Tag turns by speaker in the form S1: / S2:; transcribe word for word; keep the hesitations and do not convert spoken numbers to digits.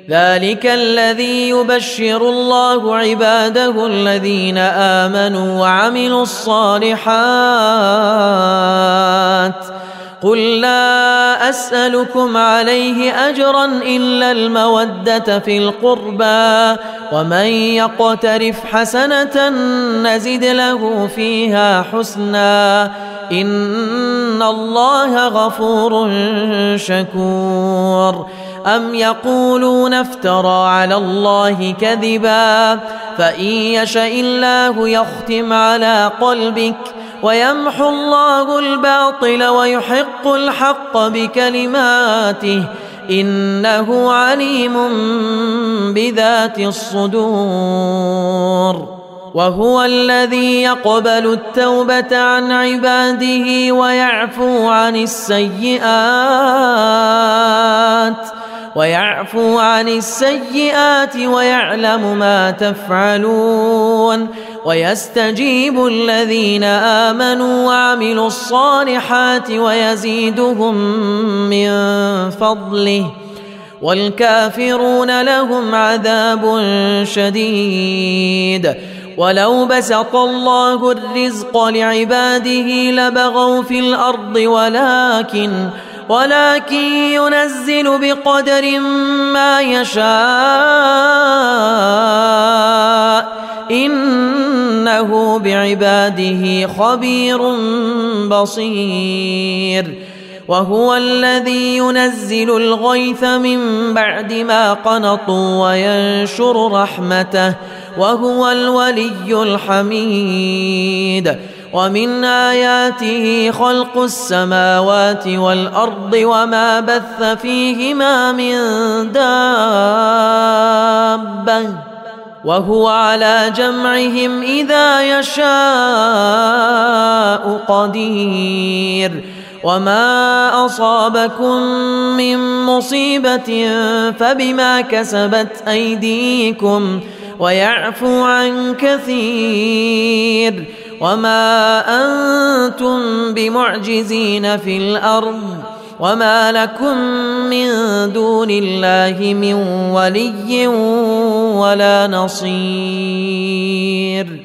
S1: ذلك الذي يبشر الله عباده الذين آمنوا وعملوا الصالحات قل لا أسألكم عليه أجرا إلا المودة في القربى ومن يقترف حسنة نزد له فيها حسنا إن الله غفور شكور أم يقولون افترى على الله كذبا فإن يشاء الله يختم على قلبك ويمحو الله الباطل ويحق الحق بكلماته إنه عليم بذات الصدور وهو الذي يقبل التوبة عن عباده ويعفو عن السيئات ويعفو عن السيئات ويعلم ما تفعلون ويستجيب الذين آمنوا وعملوا الصالحات ويزيدهم من فضله والكافرون لهم عذاب شديد ولو بسط الله الرزق لعباده لبغوا في الأرض ولكن ولكن ينزل بقدر ما يشاء إنه بعباده خبير بصير وهو الذي ينزل الغيث من بعد ما قنطوا وينشر رحمته وهو الولي الحميد ومن آياته خلق السماوات والأرض وما بث فيهما من دابة وهو على جمعهم إذا يشاء قدير وما أصابكم من مصيبة فبما كسبت أيديكم ويعفو عن كثير وما أنتم بمعجزين في الأرض وما لكم من دون الله من ولي ولا نصير